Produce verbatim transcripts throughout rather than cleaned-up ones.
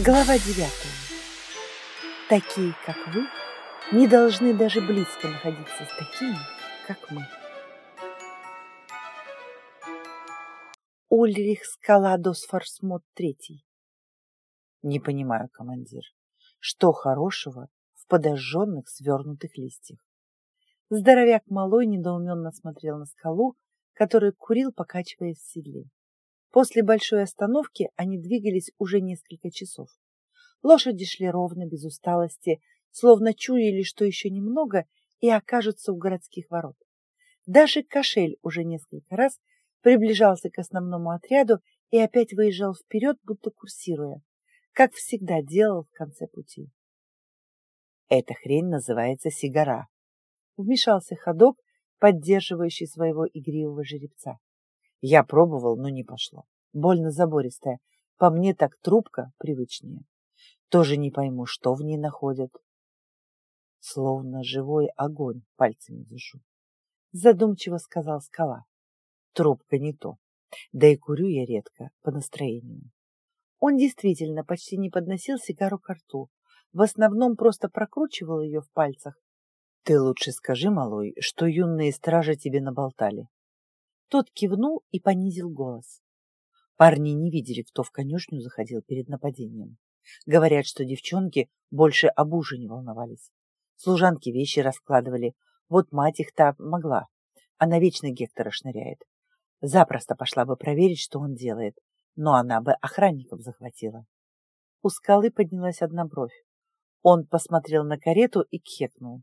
Глава девятая. Такие, как вы, не должны даже близко находиться с такими, как мы. Ульрих Скаладос Форсмот третий. Не понимаю, командир, что хорошего в подожженных свернутых листьях? Здоровяк малой недоуменно смотрел на скалу, который курил, покачиваясь в седле. После большой остановки они двигались уже несколько часов. Лошади шли ровно, без усталости, словно чуяли, что еще немного, и окажутся у городских ворот. Даже кошель уже несколько раз приближался к основному отряду и опять выезжал вперед, будто курсируя, как всегда делал в конце пути. «Эта хрень называется сигара», — вмешался ходок, поддерживающий своего игривого жеребца. «Я пробовал, но не пошло. Больно забористая. По мне так трубка привычнее. Тоже не пойму, что в ней находят. Словно живой огонь пальцами держу», — задумчиво сказал скала. «Трубка не то. Да и курю я редко, по настроению». Он действительно почти не подносил сигару ко рту, в основном просто прокручивал ее в пальцах. «Ты лучше скажи, малой, что юные стражи тебе наболтали». Тот кивнул и понизил голос. Парни не видели, кто в конюшню заходил перед нападением. Говорят, что девчонки больше об ужине волновались. Служанки вещи раскладывали. Вот мать их-то могла. Она вечно Гектора шныряет. Запросто пошла бы проверить, что он делает, но она бы охранников захватила. У скалы поднялась одна бровь. Он посмотрел на карету и кхекнул.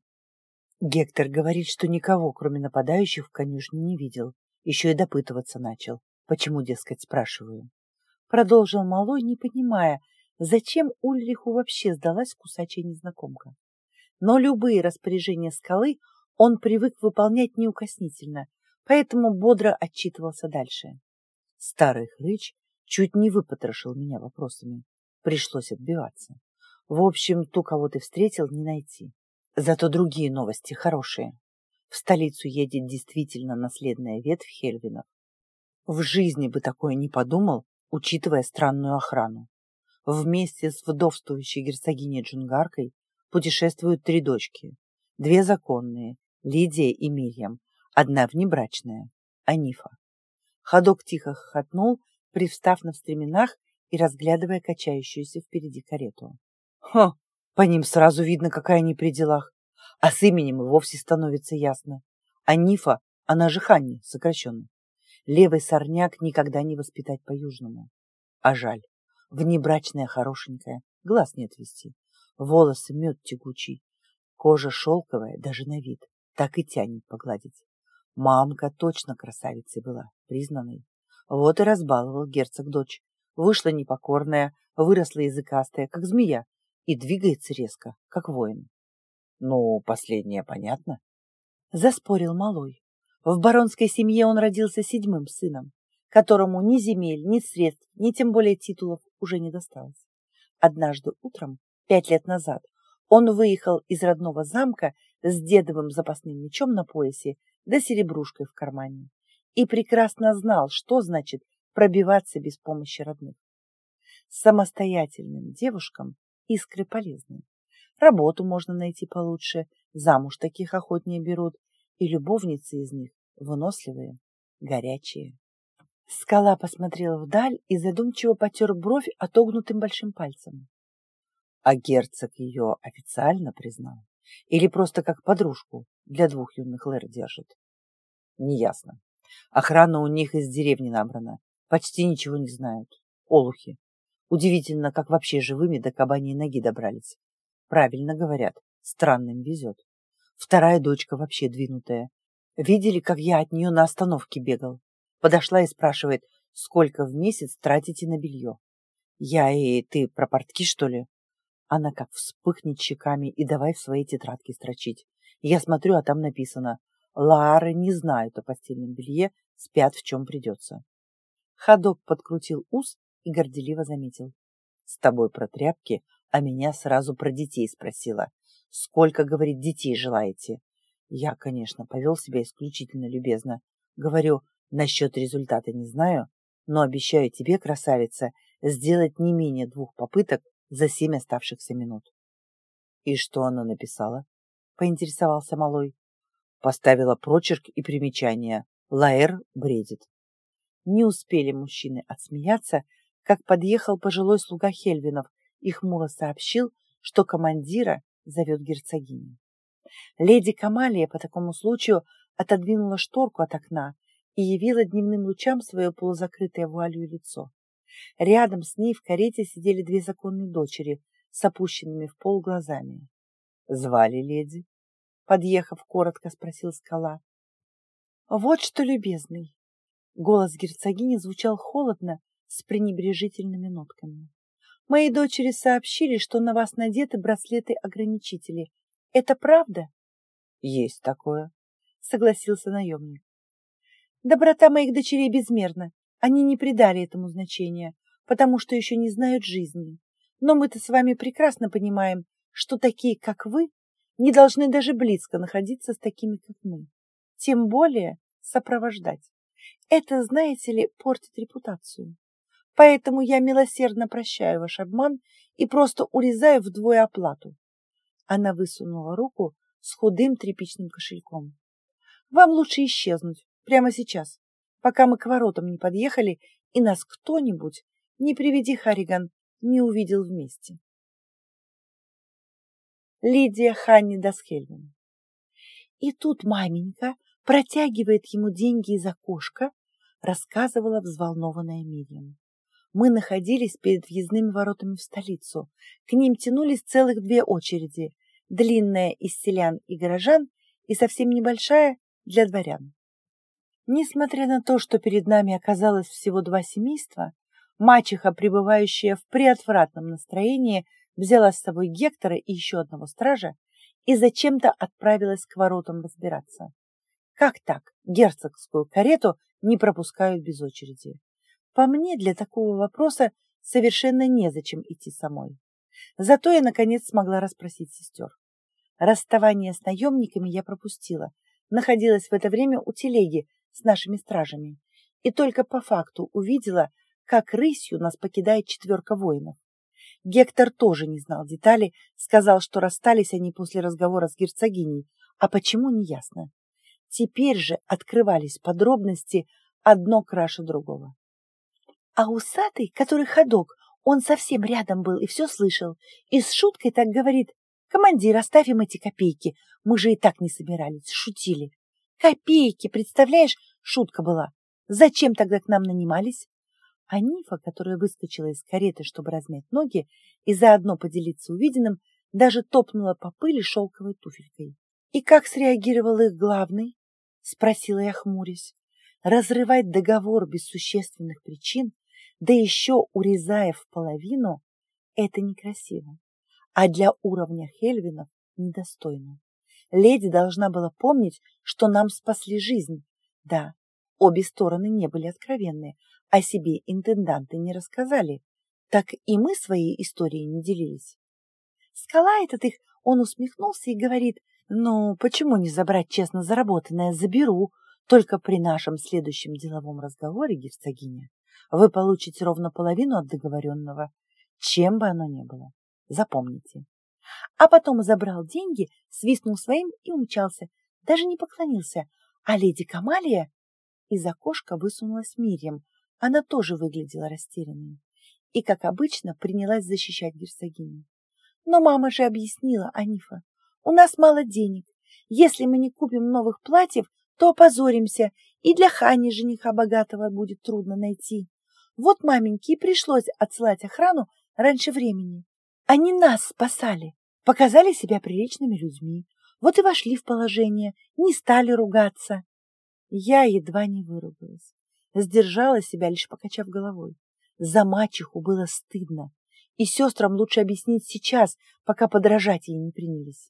Гектор говорит, что никого, кроме нападающих, в конюшне не видел. Еще и допытываться начал. Почему, дескать, спрашиваю? Продолжил малой, не понимая, зачем Ульриху вообще сдалась кусачая незнакомка. Но любые распоряжения скалы он привык выполнять неукоснительно, поэтому бодро отчитывался дальше. Старый хрыч чуть не выпотрошил меня вопросами. Пришлось отбиваться. В общем, ту, кого ты встретил, не найти. Зато другие новости хорошие. В столицу едет действительно наследная ветвь Хельвинов. В жизни бы такое не подумал, учитывая странную охрану. Вместе с вдовствующей герцогиней Джунгаркой путешествуют три дочки. Две законные, Лидия и Мирьям, одна внебрачная, Анифа. Ходок тихо хохотнул, привстав на стременах и разглядывая качающуюся впереди карету. Хо, по ним сразу видно, какая они при делах. А с именем и вовсе становится ясно. Анифа, она же Ханни, сокращенно. Левый сорняк никогда не воспитать по-южному. А жаль. Внебрачная хорошенькая, глаз не отвести. Волосы мед тягучий. Кожа шелковая, даже на вид. Так и тянет погладить. Мамка точно красавицей была, признанной. Вот и разбаловал герцог дочь. Вышла непокорная, выросла языкастая, как змея, и двигается резко, как воин. Ну, последнее понятно. Заспорил малой. В баронской семье он родился седьмым сыном, которому ни земель, ни средств, ни тем более титулов уже не досталось. Однажды утром, пять лет назад, он выехал из родного замка с дедовым запасным мечом на поясе да серебрушкой в кармане и прекрасно знал, что значит пробиваться без помощи родных. Самостоятельным девушкам искры полезны. Работу можно найти получше, замуж таких охотнее берут, и любовницы из них выносливые, горячие. Скала посмотрела вдаль и задумчиво потер бровь отогнутым большим пальцем. А герцог ее официально признал? Или просто как подружку для двух юных лэр держит? Неясно. Охрана у них из деревни набрана. Почти ничего не знают. Олухи. Удивительно, как вообще живыми до кабаньей ноги добрались. Правильно говорят, странным везет. Вторая дочка вообще двинутая. Видели, как я от нее на остановке бегал? Подошла и спрашивает, сколько в месяц тратите на белье. Я и ты про портки, что ли? Она как вспыхнет щеками и давай в свои тетрадки строчить. Я смотрю, а там написано: Лаары не знают о постельном белье, спят в чем придется. Ходок подкрутил ус и горделиво заметил. С тобой про тряпки, а меня сразу про детей спросила. Сколько, говорит, детей желаете? Я, конечно, повел себя исключительно любезно. Говорю, насчет результата не знаю, но обещаю тебе, красавица, сделать не менее двух попыток за семь оставшихся минут. «И что она написала?» — поинтересовался малой. Поставила прочерк и примечание. Лаэр бредит. Не успели мужчины отсмеяться, как подъехал пожилой слуга Хельвинов и хмуро сообщил, что командира зовет герцогиня. Леди Камалия по такому случаю отодвинула шторку от окна и явила дневным лучам свое полузакрытое вуалью лицо. Рядом с ней в карете сидели две законные дочери с опущенными в пол глазами. «Звали леди?» — подъехав, коротко спросил Скала. «Вот что, любезный!» Голос герцогини звучал холодно, с пренебрежительными нотками. «Мои дочери сообщили, что на вас надеты браслеты-ограничители. Это правда?» «Есть такое», — согласился наемник. «Доброта моих дочерей безмерна. Они не придали этому значения, потому что еще не знают жизни. Но мы-то с вами прекрасно понимаем, что такие, как вы, не должны даже близко находиться с такими, как мы. Тем более сопровождать. Это, знаете ли, портит репутацию. Поэтому я милосердно прощаю ваш обман и просто урезаю вдвое оплату». Она высунула руку с худым тряпичным кошельком. «Вам лучше исчезнуть прямо сейчас, пока мы к воротам не подъехали и нас кто-нибудь, не приведи Харриган, не увидел вместе». Лидия Ханни Дасхельвин. И тут маменька протягивает ему деньги из окошка, рассказывала взволнованная Мирьям. Мы находились перед въездными воротами в столицу. К ним тянулись целых две очереди, длинная из селян и горожан и совсем небольшая для дворян. Несмотря на то, что перед нами оказалось всего два семейства, мачеха, пребывающая в преотвратном настроении, взяла с собой Гектора и еще одного стража и зачем-то отправилась к воротам разбираться. Как так герцогскую карету не пропускают без очереди? По мне, для такого вопроса совершенно незачем идти самой. Зато я, наконец, смогла расспросить сестер. Расставание с наемниками я пропустила, находилась в это время у телеги с нашими стражами, и только по факту увидела, как рысью нас покидает четверка воинов. Гектор тоже не знал деталей, сказал, что расстались они после разговора с герцогиней, а почему, неясно. Теперь же открывались подробности, одно краше другого. А усатый, который ходок, он совсем рядом был и все слышал, и с шуткой так говорит: «Командир, оставь им эти копейки, мы же и так не собирались, шутили». Копейки, представляешь, шутка была. Зачем тогда к нам нанимались? А Нифа, которая выскочила из кареты, чтобы размять ноги и заодно поделиться увиденным, даже топнула по пыли шелковой туфелькой. «И как среагировал их главный?» — спросила я, хмурясь. Разрывать договор без существенных причин, да еще урезая в половину, это некрасиво, а для уровня Хельвинов недостойно. Леди должна была помнить, что нам спасли жизнь. Да, обе стороны не были откровенны, о себе интенданты не рассказали, так и мы своей историей не делились. Скала этот их, он усмехнулся и говорит: «Ну, почему не забрать честно заработанное? Заберу. Только при нашем следующем деловом разговоре, герцогиня, вы получите ровно половину от договоренного, чем бы оно ни было. Запомните». А потом забрал деньги, свистнул своим и умчался, даже не поклонился. А леди Камалия... Из окошка высунулась Мирьям. Она тоже выглядела растерянной и, как обычно, принялась защищать герцогиню. «Но мама же объяснила, Анифа, у нас мало денег. Если мы не купим новых платьев, то опозоримся, и для Хани жениха богатого будет трудно найти. Вот маменьке и пришлось отсылать охрану раньше времени. Они нас спасали, показали себя приличными людьми, вот и вошли в положение, не стали ругаться». Я едва не выругалась, сдержала себя, лишь покачав головой. За мачеху было стыдно, и сестрам лучше объяснить сейчас, пока подражать ей не принялись.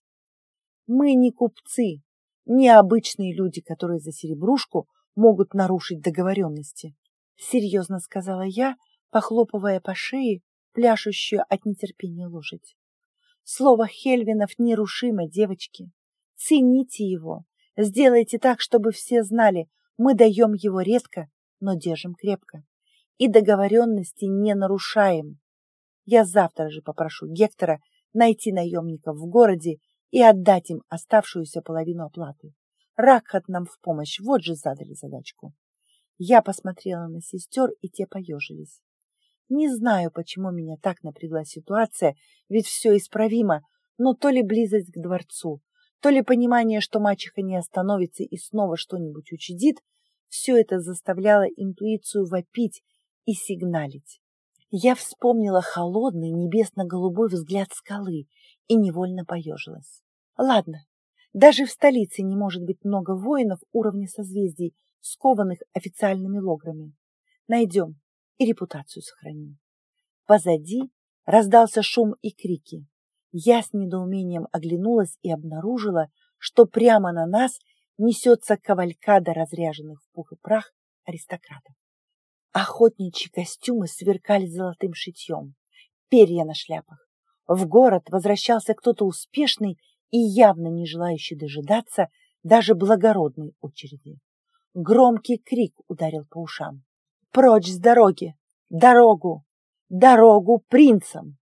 Мы не купцы, не обычные люди, которые за серебрушку могут нарушить договоренности, серьезно сказала я, похлопывая по шее пляшущую от нетерпения лошадь. Слово Хельвинов нерушимо, девочки. Цените его. Сделайте так, чтобы все знали, мы даем его редко, но держим крепко. И договоренности не нарушаем. Я завтра же попрошу Гектора найти наемников в городе и отдать им оставшуюся половину оплаты. Ракхат нам в помощь, вот же задали задачку. Я посмотрела на сестер, и те поежились. Не знаю, почему меня так напрягла ситуация, ведь все исправимо, но то ли близость к дворцу, то ли понимание, что мачеха не остановится и снова что-нибудь учудит, все это заставляло интуицию вопить и сигналить. Я вспомнила холодный небесно-голубой взгляд скалы и невольно поежилась. Ладно, даже в столице не может быть много воинов уровня созвездий, скованных официальными лограми. Найдем и репутацию сохраним. Позади раздался шум и крики. Я с недоумением оглянулась и обнаружила, что прямо на нас несется кавалькада разряженных в пух и прах аристократов. Охотничьи костюмы сверкали золотым шитьем, перья на шляпах. В город возвращался кто-то успешный и явно не желающий дожидаться даже благородной очереди. Громкий крик ударил по ушам. «Прочь с дороги! Дорогу! Дорогу принцам!»